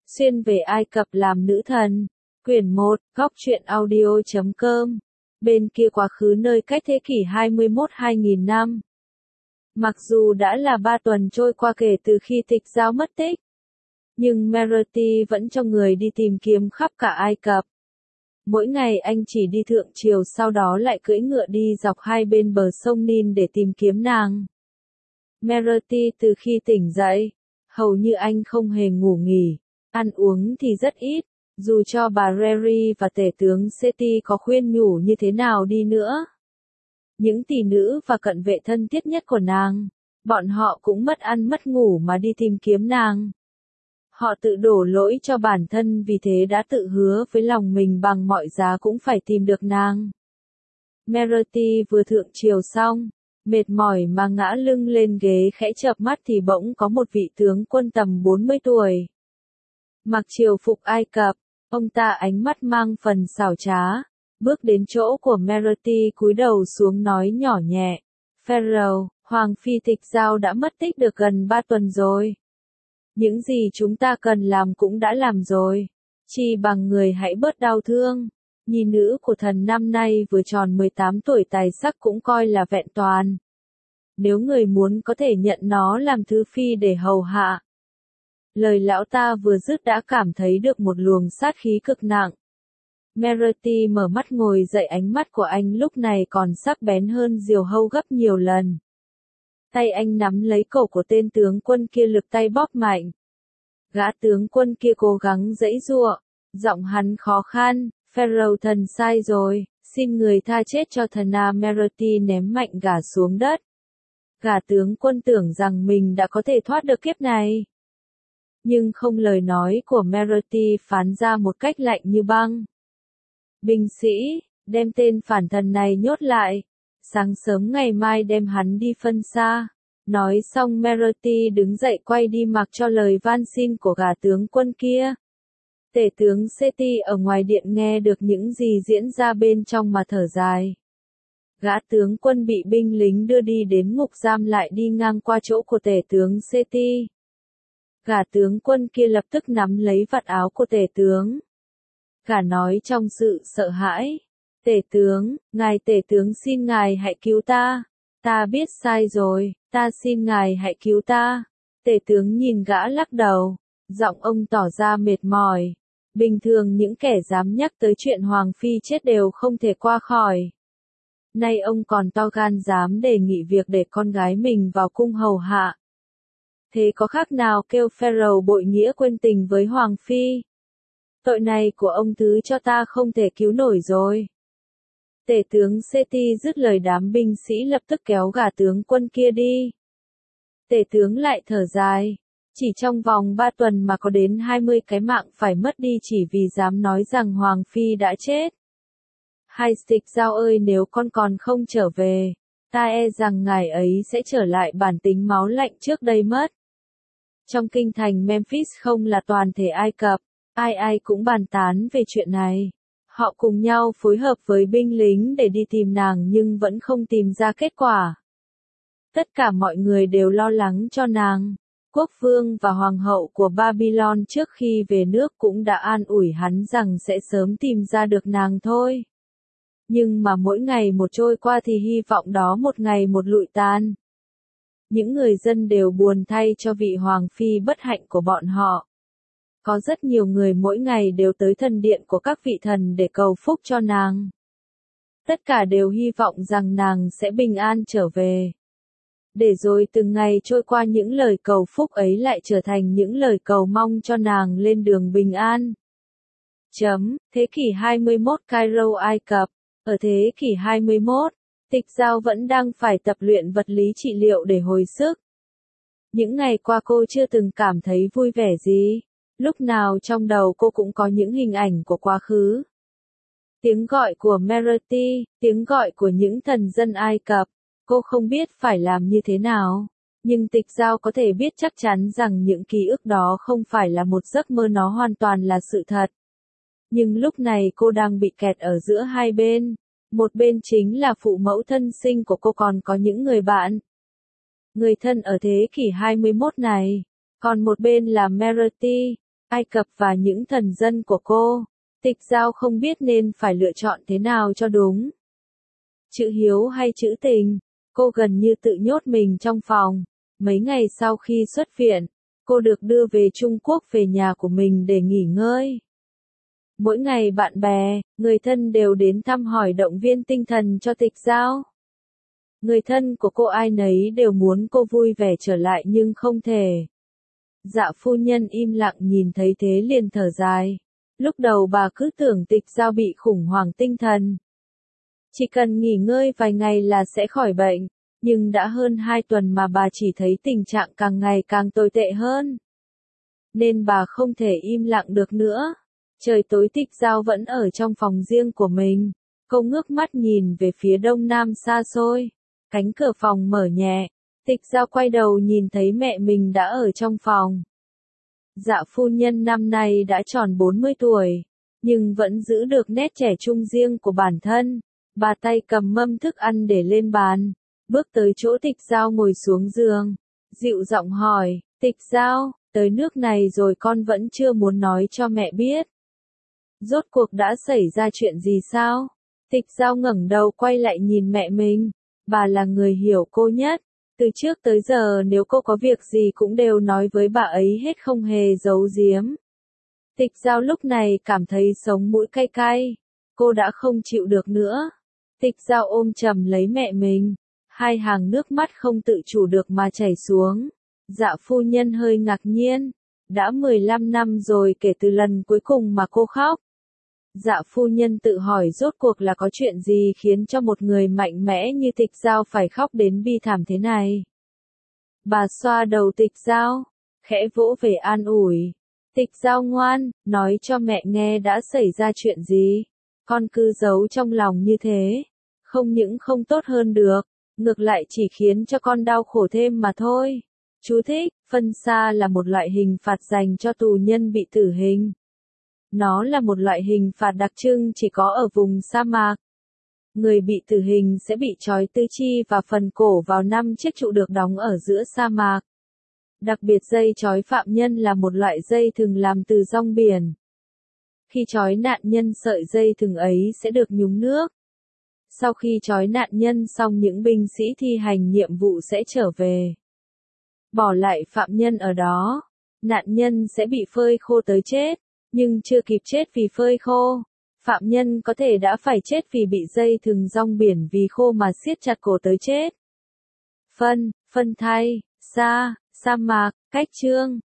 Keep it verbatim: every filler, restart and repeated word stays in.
Xuyên về Ai Cập làm nữ thần. Quyển một, góc truyện audio chấm com. Bên kia quá khứ nơi cách thế kỷ hai mươi mốt hai nghìn năm. Mặc dù đã là ba tuần trôi qua kể từ khi Tịch Giao mất tích, nhưng Meroti vẫn cho người đi tìm kiếm khắp cả Ai Cập. Mỗi ngày anh chỉ đi thượng triều, sau đó lại cưỡi ngựa đi dọc hai bên bờ sông Nin để tìm kiếm nàng. Meroti từ khi tỉnh dậy, hầu như anh không hề ngủ nghỉ, ăn uống thì rất ít, dù cho bà Reri và tể tướng Seti có khuyên nhủ như thế nào đi nữa. Những tỷ nữ và cận vệ thân thiết nhất của nàng, bọn họ cũng mất ăn mất ngủ mà đi tìm kiếm nàng. Họ tự đổ lỗi cho bản thân, vì thế đã tự hứa với lòng mình bằng mọi giá cũng phải tìm được nàng. Meroti vừa thượng triều xong, mệt mỏi mà ngã lưng lên ghế khẽ chợp mắt thì bỗng có một vị tướng quân tầm bốn mươi tuổi. Mặc triều phục Ai Cập, ông ta ánh mắt mang phần xảo trá, bước đến chỗ của Meroti, cúi đầu xuống nói nhỏ nhẹ: Pharaoh, Hoàng phi Tịch Giao đã mất tích được gần ba tuần rồi. Những gì chúng ta cần làm cũng đã làm rồi, chi bằng người hãy bớt đau thương. Nhi nữ của thần năm nay vừa tròn mười tám tuổi, tài sắc cũng coi là vẹn toàn. Nếu người muốn có thể nhận nó làm thứ phi để hầu hạ. Lời lão ta vừa dứt đã cảm thấy được một luồng sát khí cực nặng. Meroti mở mắt ngồi dậy, ánh mắt của anh lúc này còn sắc bén hơn diều hâu gấp nhiều lần. Tay anh nắm lấy cổ của tên tướng quân kia, lực tay bóp mạnh. Gã tướng quân kia cố gắng giãy giụa, giọng hắn khó khăn: Pharaoh, thần sai rồi, xin người tha chết cho thần à. Meroti ném mạnh gã xuống đất. Gã tướng quân tưởng rằng mình đã có thể thoát được kiếp này. Nhưng không, lời nói của Meroti phán ra một cách lạnh như băng. Binh sĩ, đem tên phản thần này nhốt lại. Sáng sớm ngày mai đem hắn đi phân xa. Nói xong Meroti đứng dậy quay đi, mặc cho lời van xin của gã tướng quân kia. Tể tướng Seti ở ngoài điện nghe được những gì diễn ra bên trong mà thở dài. Gã tướng quân bị binh lính đưa đi đến ngục giam lại đi ngang qua chỗ của tể tướng Seti. Gã tướng quân kia lập tức nắm lấy vạt áo của tể tướng. Gã nói trong sự sợ hãi: Tể tướng, ngài tể tướng, xin ngài hãy cứu ta. Ta biết sai rồi, ta xin ngài hãy cứu ta. Tể tướng nhìn gã lắc đầu, giọng ông tỏ ra mệt mỏi. Bình thường những kẻ dám nhắc tới chuyện Hoàng phi chết đều không thể qua khỏi. Nay ông còn to gan dám đề nghị việc để con gái mình vào cung hầu hạ. Thế có khác nào kêu Pharaoh bội nghĩa quên tình với Hoàng phi? Tội này của ông thứ cho ta không thể cứu nổi rồi. Tể tướng Seti dứt lời, đám binh sĩ lập tức kéo gã tướng quân kia đi. Tể tướng lại thở dài. Chỉ trong vòng ba tuần mà có đến hai mươi cái mạng phải mất đi chỉ vì dám nói rằng Hoàng phi đã chết. Hai Tịch Giao ơi, nếu con còn không trở về, ta e rằng ngài ấy sẽ trở lại bản tính máu lạnh trước đây mất. Trong kinh thành Memphis không là toàn thể Ai Cập, ai ai cũng bàn tán về chuyện này. Họ cùng nhau phối hợp với binh lính để đi tìm nàng nhưng vẫn không tìm ra kết quả. Tất cả mọi người đều lo lắng cho nàng. Quốc vương và hoàng hậu của Babylon trước khi về nước cũng đã an ủi hắn rằng sẽ sớm tìm ra được nàng thôi. Nhưng mà mỗi ngày một trôi qua thì hy vọng đó một ngày một lụi tan. Những người dân đều buồn thay cho vị hoàng phi bất hạnh của bọn họ. Có rất nhiều người mỗi ngày đều tới thần điện của các vị thần để cầu phúc cho nàng. Tất cả đều hy vọng rằng nàng sẽ bình an trở về. Để rồi từng ngày trôi qua, những lời cầu phúc ấy lại trở thành những lời cầu mong cho nàng lên đường bình an. Chấm, thế kỷ hai mươi mốt Cairo, Ai Cập. Ở thế kỷ hai mươi mốt, Tịch Giao vẫn đang phải tập luyện vật lý trị liệu để hồi sức. Những ngày qua cô chưa từng cảm thấy vui vẻ gì. Lúc nào trong đầu cô cũng có những hình ảnh của quá khứ. Tiếng gọi của Meroti, tiếng gọi của những thần dân Ai Cập. Cô không biết phải làm như thế nào. Nhưng Tịch Giao có thể biết chắc chắn rằng những ký ức đó không phải là một giấc mơ, nó hoàn toàn là sự thật. Nhưng lúc này cô đang bị kẹt ở giữa hai bên. Một bên chính là phụ mẫu thân sinh của cô, còn có những người bạn, người thân ở thế kỷ hai mươi mốt này. Còn một bên là Meroti, Ai Cập và những thần dân của cô. Tịch Giao không biết nên phải lựa chọn thế nào cho đúng. Chữ hiếu hay chữ tình, cô gần như tự nhốt mình trong phòng. Mấy ngày sau khi xuất viện, cô được đưa về Trung Quốc về nhà của mình để nghỉ ngơi. Mỗi ngày bạn bè, người thân đều đến thăm hỏi động viên tinh thần cho Tịch Giao. Người thân của cô ai nấy đều muốn cô vui vẻ trở lại nhưng không thể. Dạ phu nhân im lặng nhìn thấy thế liền thở dài. Lúc đầu bà cứ tưởng Tịch Giao bị khủng hoảng tinh thần. Chỉ cần nghỉ ngơi vài ngày là sẽ khỏi bệnh, nhưng đã hơn hai tuần mà bà chỉ thấy tình trạng càng ngày càng tồi tệ hơn. Nên bà không thể im lặng được nữa. Trời tối Tịch Giao vẫn ở trong phòng riêng của mình. Cô ngước mắt nhìn về phía đông nam xa xôi. Cánh cửa phòng mở nhẹ. Tịch Giao quay đầu nhìn thấy mẹ mình đã ở trong phòng. Dạ phu nhân năm nay đã tròn bốn mươi tuổi, nhưng vẫn giữ được nét trẻ trung riêng của bản thân. Bà tay cầm mâm thức ăn để lên bàn, bước tới chỗ Tịch Giao ngồi xuống giường, dịu giọng hỏi, Tịch Giao, tới nước này rồi con vẫn chưa muốn nói cho mẹ biết. Rốt cuộc đã xảy ra chuyện gì sao? Tịch Giao ngẩng đầu quay lại nhìn mẹ mình, bà là người hiểu cô nhất. Từ trước tới giờ nếu cô có việc gì cũng đều nói với bà ấy hết không hề giấu giếm. Tịch Giao lúc này cảm thấy sống mũi cay cay. Cô đã không chịu được nữa. Tịch Giao ôm chầm lấy mẹ mình. Hai hàng nước mắt không tự chủ được mà chảy xuống. Dạ phu nhân hơi ngạc nhiên. Đã mười lăm năm rồi kể từ lần cuối cùng mà cô khóc. Dạ phu nhân tự hỏi rốt cuộc là có chuyện gì khiến cho một người mạnh mẽ như Tịch Giao phải khóc đến bi thảm thế này. Bà xoa đầu Tịch Giao, khẽ vỗ về an ủi. Tịch Giao ngoan, nói cho mẹ nghe đã xảy ra chuyện gì. Con cứ giấu trong lòng như thế. Không những không tốt hơn được, ngược lại chỉ khiến cho con đau khổ thêm mà thôi. Chú thích, phân sa là một loại hình phạt dành cho tù nhân bị tử hình. Nó là một loại hình phạt đặc trưng chỉ có ở vùng sa mạc. Người bị tử hình sẽ bị trói tứ chi và phần cổ vào năm chiếc trụ được đóng ở giữa sa mạc. Đặc biệt dây trói phạm nhân là một loại dây thừng làm từ rong biển. Khi trói nạn nhân sợi dây thừng ấy sẽ được nhúng nước. Sau khi trói nạn nhân xong những binh sĩ thi hành nhiệm vụ sẽ trở về. Bỏ lại phạm nhân ở đó. Nạn nhân sẽ bị phơi khô tới chết. Nhưng chưa kịp chết vì phơi khô, phạm nhân có thể đã phải chết vì bị dây thừng rong biển vì khô mà siết chặt cổ tới chết. Phân, phân thay, sa, sa mạc, cách chương.